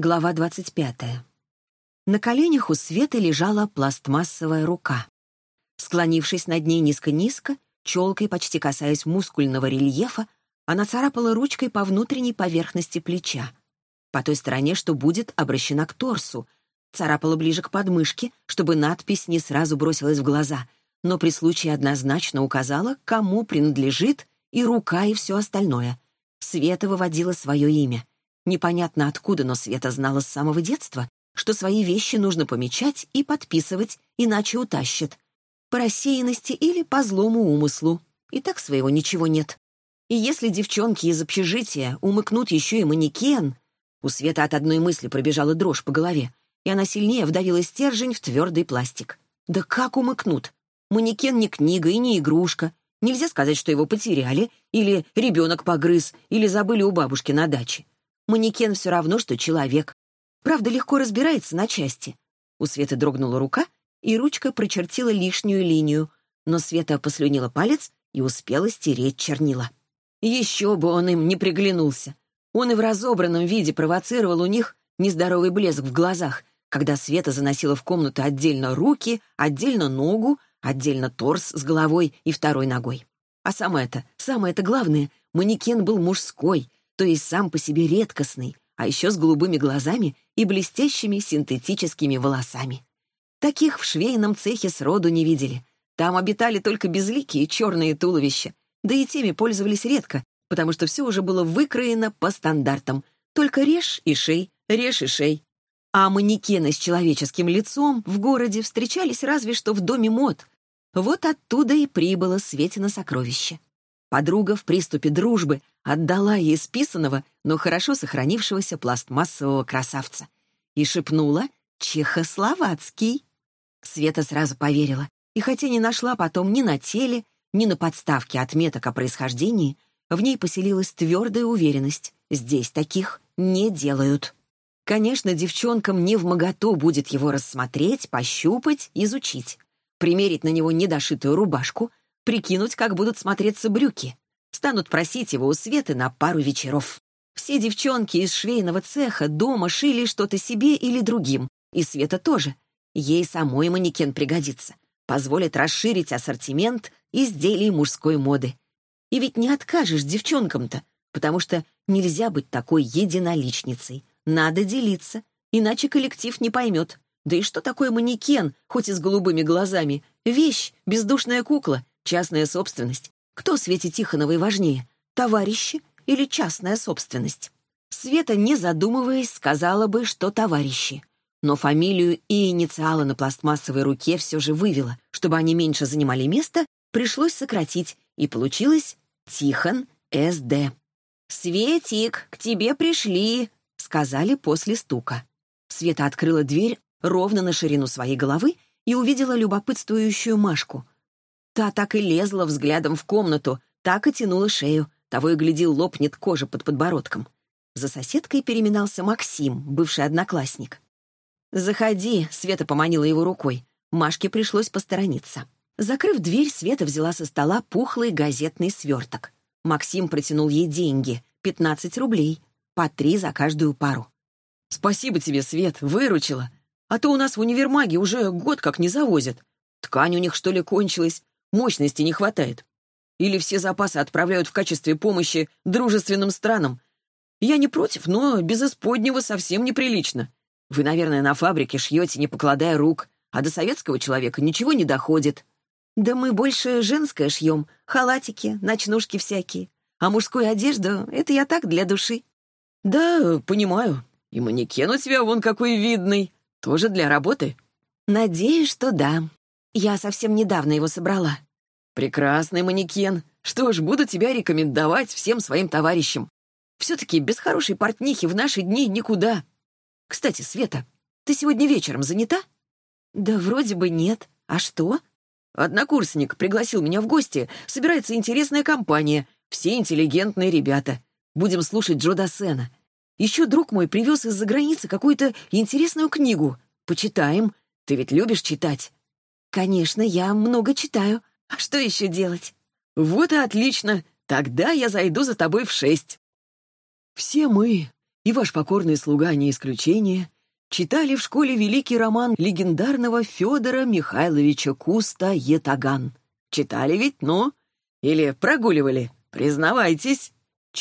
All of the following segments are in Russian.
Глава 25. На коленях у Светы лежала пластмассовая рука. Склонившись над ней низко-низко, челкой, почти касаясь мускульного рельефа, она царапала ручкой по внутренней поверхности плеча. По той стороне, что будет обращена к торсу, царапала ближе к подмышке, чтобы надпись не сразу бросилась в глаза, но при случае однозначно указала, кому принадлежит и рука, и все остальное. Света выводила свое имя. Непонятно откуда, но Света знала с самого детства, что свои вещи нужно помечать и подписывать, иначе утащат. По рассеянности или по злому умыслу. И так своего ничего нет. И если девчонки из общежития умыкнут еще и манекен... У Светы от одной мысли пробежала дрожь по голове, и она сильнее вдавила стержень в твердый пластик. Да как умыкнут? Манекен не книга и не игрушка. Нельзя сказать, что его потеряли, или ребенок погрыз, или забыли у бабушки на даче. Манекен все равно, что человек. Правда, легко разбирается на части. У Светы дрогнула рука, и ручка прочертила лишнюю линию, но Света послюнила палец и успела стереть чернила. Еще бы он им не приглянулся. Он и в разобранном виде провоцировал у них нездоровый блеск в глазах, когда Света заносила в комнату отдельно руки, отдельно ногу, отдельно торс с головой и второй ногой. А самое-то главное, манекен был мужской, то есть сам по себе редкостный, а еще с голубыми глазами и блестящими синтетическими волосами. Таких в швейном цехе сроду не видели. Там обитали только безликие черные туловища, да и теми пользовались редко, потому что все уже было выкроено по стандартам. Только режь и шей, режь и шей. А манекены с человеческим лицом в городе встречались разве что в доме мод. Вот оттуда и прибыло Светино сокровище. Подруга в приступе дружбы отдала ей списанного, но хорошо сохранившегося пластмассового красавца и шепнула «Чехословацкий». Света сразу поверила, и хотя не нашла потом ни на теле, ни на подставке отметок о происхождении, в ней поселилась твердая уверенность — здесь таких не делают. Конечно, девчонкам невмоготу будет его рассмотреть, пощупать, изучить, примерить на него недошитую рубашку, прикинуть, как будут смотреться брюки. Станут просить его у Светы на пару вечеров. Все девчонки из швейного цеха дома шили что-то себе или другим, и Света тоже. Ей самой манекен пригодится, позволит расширить ассортимент изделий мужской моды. И ведь не откажешь девчонкам-то, потому что нельзя быть такой единоличницей. Надо делиться, иначе коллектив не поймет. Да и что такое манекен, хоть и с голубыми глазами? Вещь, бездушная кукла, частная собственность. Кто Свете Тихоновой важнее, товарищи или частная собственность? Света, не задумываясь, сказала бы, что товарищи. Но фамилию и инициалы на пластмассовой руке все же вывела. Чтобы они меньше занимали место, пришлось сократить, и получилось Тихон С.Д. «Светик, к тебе пришли», — сказали после стука. Света открыла дверь ровно на ширину своей головы и увидела любопытствующую Машку. Та так и лезла взглядом в комнату, так и тянула шею, того и гляди, лопнет кожа под подбородком. За соседкой переминался Максим, бывший одноклассник. «Заходи», — Света поманила его рукой. Машке пришлось посторониться. Закрыв дверь, Света взяла со стола пухлый газетный сверток. Максим протянул ей деньги — 15 рублей, по 3 за каждую пару. «Спасибо тебе, Свет, выручила. А то у нас в универмаге уже год как не завозят. Ткань у них, что ли, кончилась? Мощности не хватает. Или все запасы отправляют в качестве помощи дружественным странам. Я не против, но без исподнего совсем неприлично. Вы, наверное, на фабрике шьете, не покладая рук, а до советского человека ничего не доходит». «Да мы больше женское шьем, халатики, ночнушки всякие. А мужскую одежду — это я так, для души». «Да, понимаю. И манекен у тебя вон какой видный. Тоже для работы?» «Надеюсь, что да. Я совсем недавно его собрала». «Прекрасный манекен. Что ж, буду тебя рекомендовать всем своим товарищам. Все-таки без хорошей портнихи в наши дни никуда. Кстати, Света, ты сегодня вечером занята?» «Да вроде бы нет. А что?» «Однокурсник пригласил меня в гости. Собирается интересная компания. Все интеллигентные ребята. Будем слушать Джо Дассена. Еще друг мой привез из-за границы какую-то интересную книгу. Почитаем. Ты ведь любишь читать?» «Конечно, я много читаю. А что еще делать?» «Вот и отлично. Тогда я зайду за тобой в 6. Все мы, и ваш покорный слуга не исключение, читали в школе великий роман легендарного Федора Михайловича Куста «Ятаган». Читали ведь, ну? Или прогуливали? Признавайтесь.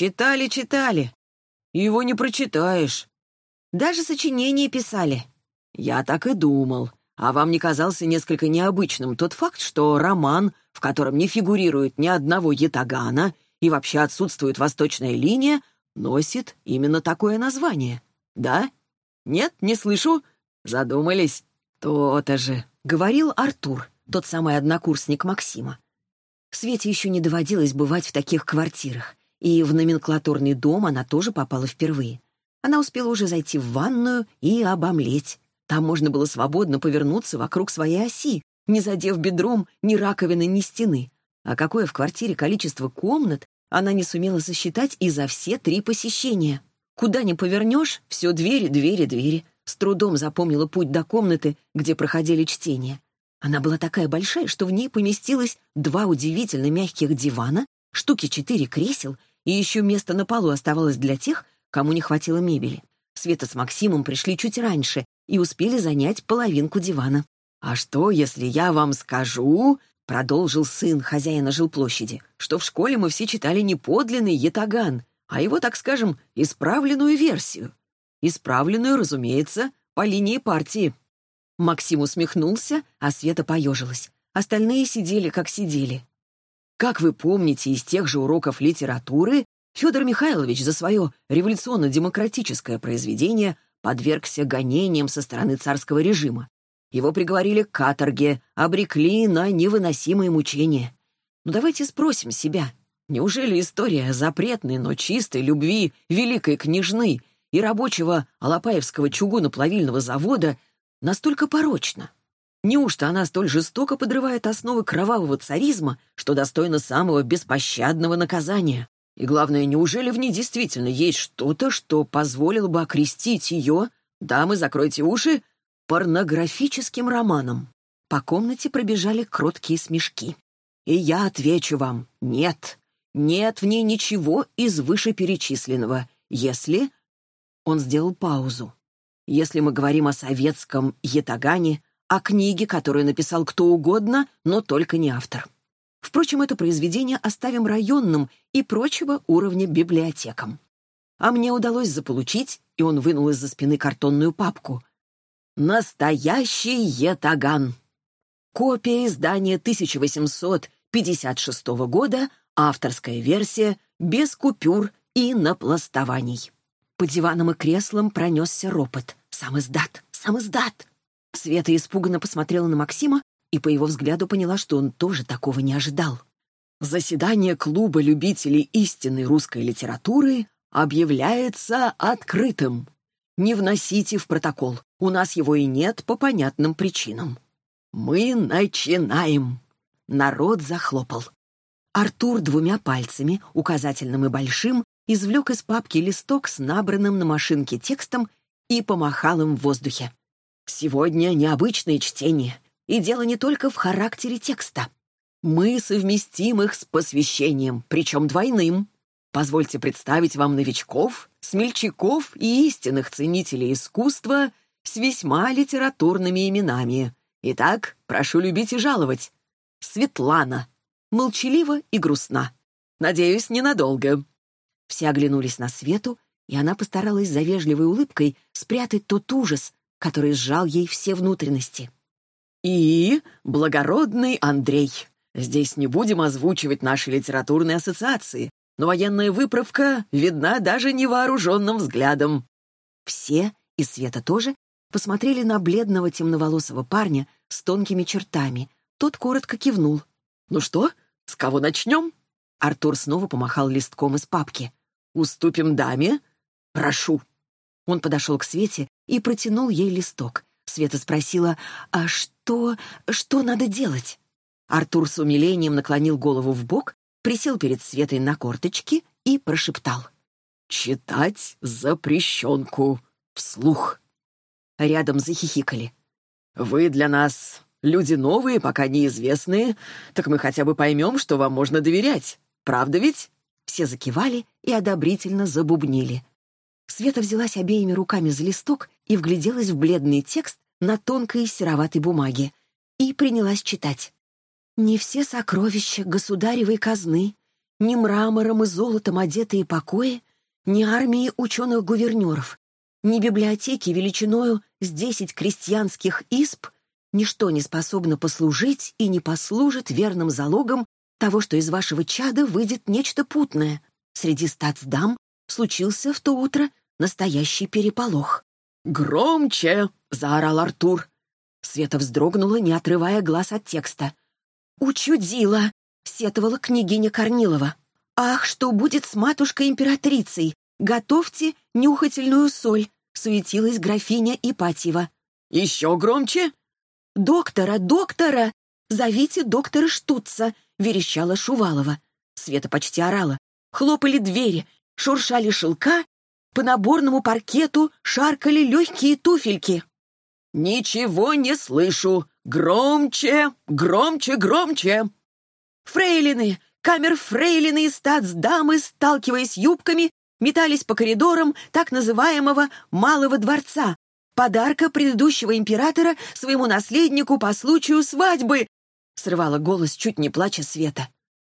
Читали. Его не прочитаешь. Даже сочинение писали. Я так и думал. А вам не казался несколько необычным тот факт, что роман, в котором не фигурирует ни одного ятагана и вообще отсутствует восточная линия, носит именно такое название? Да? Нет, не слышу? Задумались? То-то же, говорил Артур, тот самый однокурсник Максима. Свете еще не доводилось бывать в таких квартирах, и в номенклатурный дом она тоже попала впервые. Она успела уже зайти в ванную и обомлеть. Там можно было свободно повернуться вокруг своей оси, не задев бедром ни раковины, ни стены. А какое в квартире количество комнат, она не сумела сосчитать и за все 3 посещения. Куда ни повернешь, все двери. С трудом запомнила путь до комнаты, где проходили чтения. Она была такая большая, что в ней поместилось 2 удивительно мягких дивана, штуки 4 кресел, и еще место на полу оставалось для тех, кому не хватило мебели. Света с Максимом пришли чуть раньше и успели занять половинку дивана. «А что, если я вам скажу, — продолжил сын хозяина жилплощади, — что в школе мы все читали не подлинный ятаган, а его, так скажем, исправленную версию? Исправленную, разумеется, по линии партии». Максим усмехнулся, а Света поежилась. Остальные сидели, как сидели. Как вы помните из тех же уроков литературы, Федор Михайлович за свое революционно-демократическое произведение подвергся гонениям со стороны царского режима. Его приговорили к каторге, обрекли на невыносимые мучения. Ну давайте спросим себя, неужели история запретной, но чистой любви великой княжны и рабочего Алапаевского чугуноплавильного завода настолько порочна? Неужто она столь жестоко подрывает основы кровавого царизма, что достойна самого беспощадного наказания? И главное, неужели в ней действительно есть что-то, что позволило бы окрестить ее, дамы, закройте уши, порнографическим романом? По комнате пробежали кроткие смешки. И я отвечу вам, нет. Нет в ней ничего из вышеперечисленного, если... Он сделал паузу. Если мы говорим о советском ятагане, о книге, которую написал кто угодно, но только не автор. Впрочем, это произведение оставим районным и прочего уровня библиотекам. А мне удалось заполучить, и он вынул из-за спины картонную папку. «Настоящий ятаган». Копия издания 1856 года, авторская версия, без купюр и напластований. По диванам и креслам пронесся ропот. «Сам издат! Сам издат!» Света испуганно посмотрела на Максима и по его взгляду поняла, что он тоже такого не ожидал. Заседание клуба любителей истинной русской литературы объявляется открытым. Не вносите в протокол, у нас его и нет по понятным причинам. Мы начинаем. Народ захлопал. Артур 2 пальцами, указательным и большим, извлек из папки листок с набранным на машинке текстом и помахал им в воздухе. Сегодня необычное чтение. И дело не только в характере текста. Мы совместим их с посвящением, причем двойным. Позвольте представить вам новичков, смельчаков и истинных ценителей искусства с весьма литературными именами. Итак, прошу любить и жаловать. Светлана. Молчалива и грустна. Надеюсь, ненадолго. Все оглянулись на Свету, и она постаралась за вежливой улыбкой спрятать тот ужас, который сжал ей все внутренности. И благородный Андрей. Здесь не будем озвучивать наши литературные ассоциации, но военная выправка видна даже невооруженным взглядом. Все, и Света тоже, посмотрели на бледного темноволосого парня с тонкими чертами. Тот коротко кивнул. «Ну что, с кого начнем?» Артур снова помахал листком из папки. «Уступим даме? Прошу». Он подошел к Свете и протянул ей листок. Света спросила: «А что надо делать?» Артур с умилением наклонил голову вбок, присел перед Светой на корточки и прошептал: «Читать запрещенку вслух». Рядом захихикали. «Вы для нас люди новые, пока неизвестные, так мы хотя бы поймем, что вам можно доверять. Правда ведь?» Все закивали и одобрительно забубнили. Света взялась обеими руками за листок и вгляделась в бледный текст на тонкой сероватой бумаге и принялась читать. «Не все сокровища государевой казны, ни мрамором и золотом одетые покои, ни армии ученых-гувернеров, ни библиотеки величиною с 10 крестьянских изб, ничто не способно послужить и не послужит верным залогом того, что из вашего чада выйдет нечто путное. Среди статсдам случился в то утро настоящий переполох». «Громче!» — заорал Артур. Света вздрогнула, не отрывая глаз от текста. «Учудила!» — сетовала княгиня Корнилова. «Ах, что будет с матушкой-императрицей! Готовьте нюхательную соль!» — суетилась графиня Ипатьева. «Еще громче!» «Доктора, доктора! Зовите доктора Штутца!» — верещала Шувалова. Света почти орала. Хлопали двери, шуршали шелка, по наборному паркету шаркали легкие туфельки. «Ничего не слышу! Громче! Громче! Громче!» Фрейлины, камер-фрейлины и статсдамы, сталкиваясь юбками, метались по коридорам так называемого «малого дворца», подарка предыдущего императора своему наследнику по случаю свадьбы, срывала голос, чуть не плача, Света.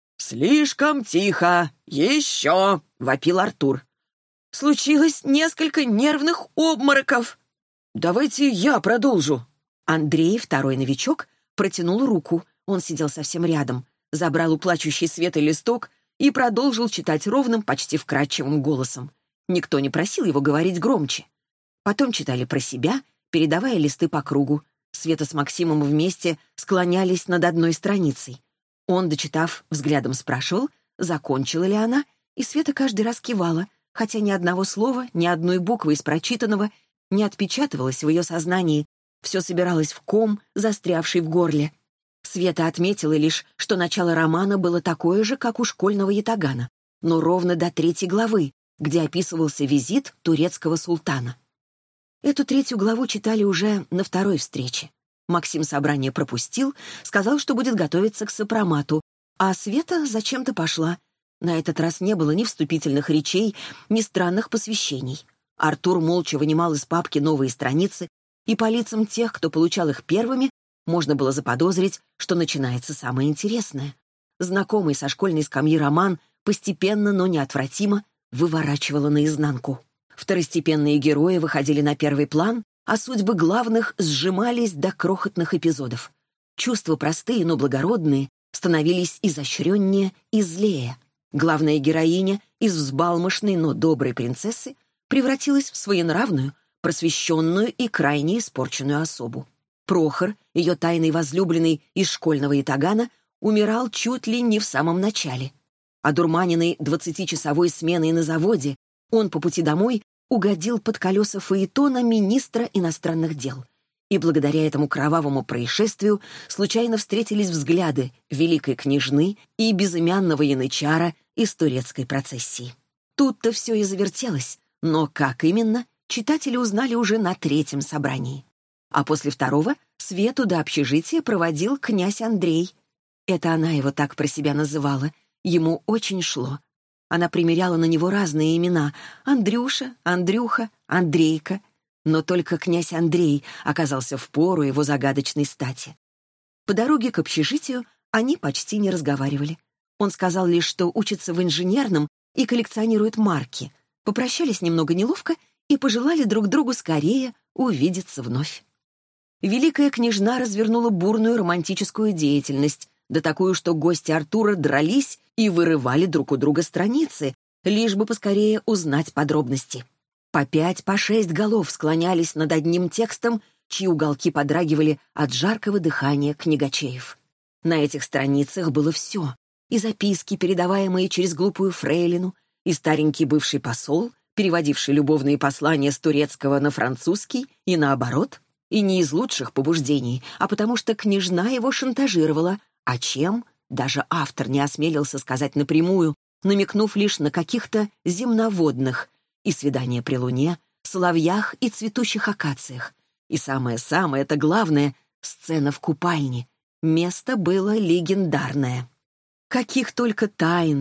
«Слишком тихо! Еще!» — вопил Артур. «Случилось несколько нервных обмороков». «Давайте я продолжу». Андрей, второй новичок, протянул руку. Он сидел совсем рядом, забрал у плачущей Светы листок и продолжил читать ровным, почти вкрадчивым голосом. Никто не просил его говорить громче. Потом читали про себя, передавая листы по кругу. Света с Максимом вместе склонялись над одной страницей. Он, дочитав, взглядом спрашивал, закончила ли она, и Света каждый раз кивала, хотя ни одного слова, ни одной буквы из прочитанного не отпечатывалось в ее сознании, все собиралось в ком, застрявший в горле. Света отметила лишь, что начало романа было такое же, как у школьного ятагана, но ровно до 3 главы, где описывался визит турецкого султана. Эту 3 главу читали уже на 2-й встрече. Максим собрание пропустил, сказал, что будет готовиться к сопромату, а Света зачем-то пошла. На этот раз не было ни вступительных речей, ни странных посвящений. Артур молча вынимал из папки новые страницы, и по лицам тех, кто получал их первыми, можно было заподозрить, что начинается самое интересное. Знакомый со школьной скамьи роман постепенно, но неотвратимо выворачивало наизнанку. Второстепенные герои выходили на первый план, а судьбы главных сжимались до крохотных эпизодов. Чувства простые, но благородные становились изощреннее и злее. Главная героиня из взбалмошной, но доброй принцессы превратилась в своенравную, просвещенную и крайне испорченную особу. Прохор, ее тайный возлюбленный из школьного ятагана, умирал чуть ли не в самом начале. Одурманенный 20-часовой сменой на заводе, он по пути домой угодил под колеса фаэтона министра иностранных дел. И благодаря этому кровавому происшествию случайно встретились взгляды великой княжны и безымянного янычара из турецкой процессии. Тут-то все и завертелось, но как именно, читатели узнали уже на 3-м собрании. А после 2-го Свету до общежития проводил князь Андрей. Это она его так про себя называла. Ему очень шло. Она примеряла на него разные имена — Андрюша, Андрюха, Андрейка. Но только князь Андрей оказался впору его загадочной стати. По дороге к общежитию они почти не разговаривали. Он сказал лишь, что учится в инженерном и коллекционирует марки. Попрощались немного неловко и пожелали друг другу скорее увидеться вновь. Великая княжна развернула бурную романтическую деятельность, да такую, что гости Артура дрались и вырывали друг у друга страницы, лишь бы поскорее узнать подробности. По 5, по 6 голов склонялись над одним текстом, чьи уголки подрагивали от жаркого дыхания книгачеев. На этих страницах было все: и записки, передаваемые через глупую фрейлину, и старенький бывший посол, переводивший любовные послания с турецкого на французский, и наоборот, и не из лучших побуждений, а потому что княжна его шантажировала, а чем, даже автор не осмелился сказать напрямую, намекнув лишь на каких-то земноводных, и свидание при луне, соловьях и цветущих акациях. И самое-самое, это главное, сцена в купальне. Место было легендарное. Каких только тайн,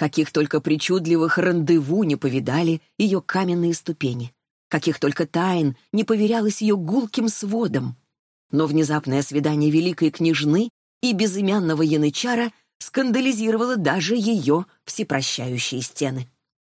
Каких только причудливых рандеву не повидали ее каменные ступени, каких только тайн не поверялось ее гулким сводом. Но внезапное свидание великой княжны и безымянного янычара скандализировало даже ее всепрощающие стены.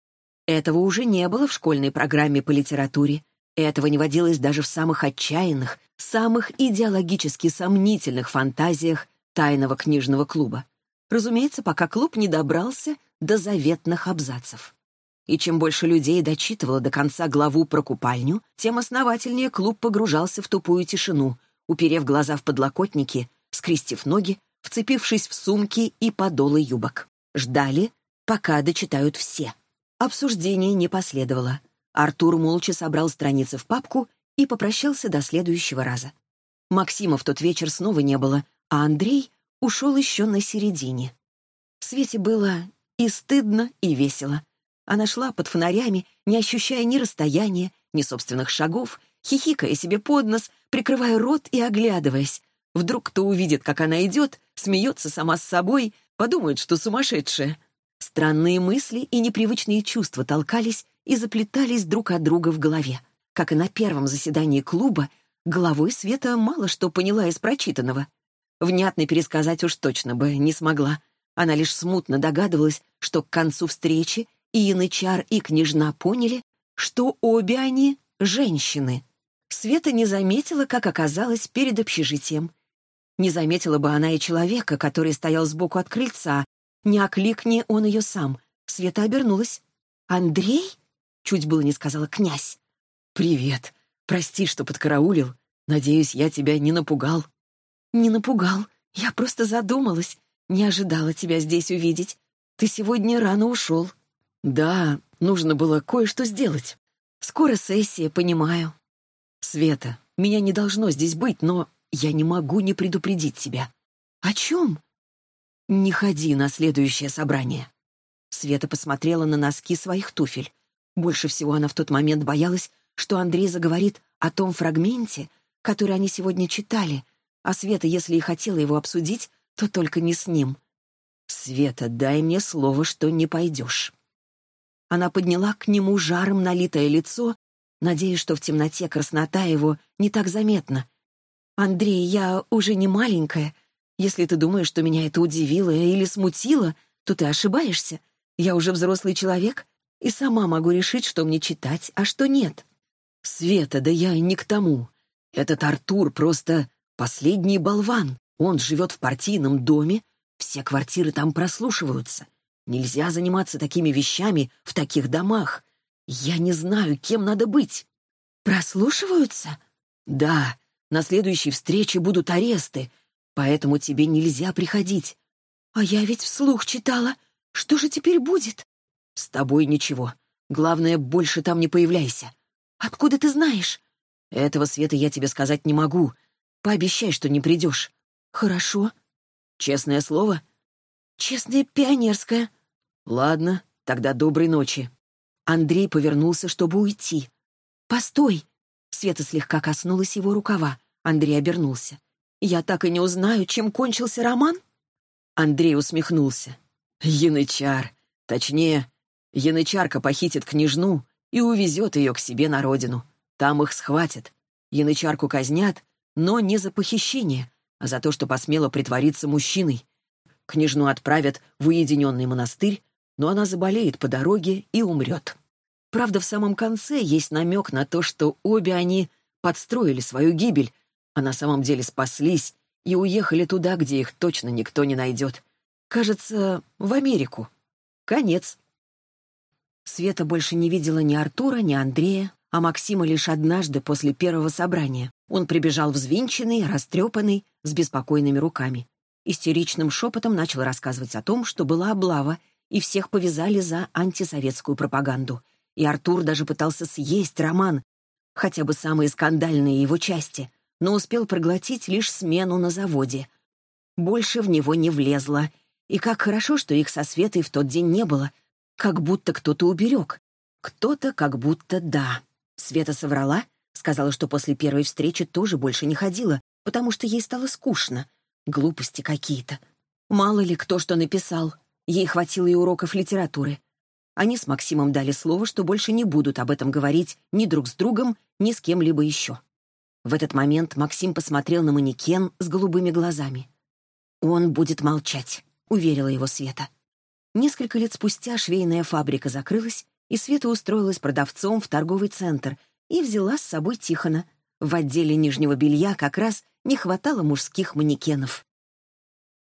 Этого уже не было в школьной программе по литературе. Этого не водилось даже в самых отчаянных, самых идеологически сомнительных фантазиях тайного книжного клуба. Разумеется, пока клуб не добрался до заветных абзацев. И чем больше людей дочитывало до конца главу про купальню, тем основательнее клуб погружался в тупую тишину, уперев глаза в подлокотники, скрестив ноги, вцепившись в сумки и подолы юбок. Ждали, пока дочитают все. Обсуждение не последовало. Артур молча собрал страницы в папку и попрощался до следующего раза. Максима в тот вечер снова не было, а Андрей ушел еще на середине. Свете было и стыдно, и весело. Она шла под фонарями, не ощущая ни расстояния, ни собственных шагов, хихикая себе под нос, прикрывая рот и оглядываясь. Вдруг кто увидит, как она идет, смеется сама с собой, подумает, что сумасшедшая. Странные мысли и непривычные чувства толкались и заплетались друг от друга в голове. Как и на первом заседании клуба, головой Света мало что поняла из прочитанного. Внятно пересказать уж точно бы не смогла. Она лишь смутно догадывалась, что к концу встречи и янычар, и княжна поняли, что обе они — женщины. Света не заметила, как оказалась перед общежитием. Не заметила бы она и человека, который стоял сбоку от крыльца. Не окликни он ее сам. Света обернулась. «Андрей?» — чуть было не сказала князь. «Привет. Прости, что подкараулил. Надеюсь, я тебя не напугал». «Не напугал. Я просто задумалась. Не ожидала тебя здесь увидеть. Ты сегодня рано ушел». «Да, нужно было кое-что сделать. Скоро сессия, понимаю». «Света, меня не должно здесь быть, но я не могу не предупредить тебя». «О чем?» «Не ходи на следующее собрание». Света посмотрела на носки своих туфель. Больше всего она в тот момент боялась, что Андрей заговорит о том фрагменте, который они сегодня читали, а Света, если и хотела его обсудить, то только не с ним. «Света, дай мне слово, что не пойдешь». Она подняла к нему жаром налитое лицо, надеясь, что в темноте краснота его не так заметна. «Андрей, я уже не маленькая. Если ты думаешь, что меня это удивило или смутило, то ты ошибаешься. Я уже взрослый человек и сама могу решить, что мне читать, а что нет». «Света, да я не к тому. Этот Артур просто последний болван. Он живет в партийном доме, все квартиры там прослушиваются. Нельзя заниматься такими вещами в таких домах. Я не знаю, кем надо быть». «Прослушиваются?» «Да, на следующей встрече будут аресты, поэтому тебе нельзя приходить». «А я ведь вслух читала. Что же теперь будет?» «С тобой ничего. Главное, больше там не появляйся». «Откуда ты знаешь?» «Этого, Света, я тебе сказать не могу. Пообещай, что не придешь». «Хорошо». «Честное слово?» «Честное пионерское». «Ладно, тогда доброй ночи». Андрей повернулся, чтобы уйти. «Постой!» Света слегка коснулась его рукава. Андрей обернулся. «Я так и не узнаю, чем кончился роман?» Андрей усмехнулся. «Янычар. Точнее, янычарка похитит княжну и увезет ее к себе на родину. Там их схватят. Янычарку казнят, но не за похищение, а за то, что посмела притвориться мужчиной. Княжну отправят в уединенный монастырь, но она заболеет по дороге и умрет. Правда, в самом конце есть намек на то, что обе они подстроили свою гибель, а на самом деле спаслись и уехали туда, где их точно никто не найдет. Кажется, в Америку. Конец». Света больше не видела ни Артура, ни Андрея, а Максима лишь однажды после первого собрания. Он прибежал взвинченный, растрепанный, с беспокойными руками. Истеричным шепотом начал рассказывать о том, что была облава, и всех повязали за антисоветскую пропаганду. И Артур даже пытался съесть роман, хотя бы самые скандальные его части, но успел проглотить лишь смену на заводе. Больше в него не влезло. И как хорошо, что их со Светой в тот день не было. Как будто кто-то уберег. Кто-то как будто да. Света соврала, сказала, что после первой встречи тоже больше не ходила, потому что ей стало скучно. Глупости какие-то. Мало ли кто что написал. Ей хватило и уроков литературы. Они с Максимом дали слово, что больше не будут об этом говорить ни друг с другом, ни с кем-либо еще. В этот момент Максим посмотрел на манекен с голубыми глазами. «Он будет молчать», — уверила его Света. Несколько лет спустя швейная фабрика закрылась, и Света устроилась продавцом в торговый центр и взяла с собой Тихона. В отделе нижнего белья как раз не хватало мужских манекенов.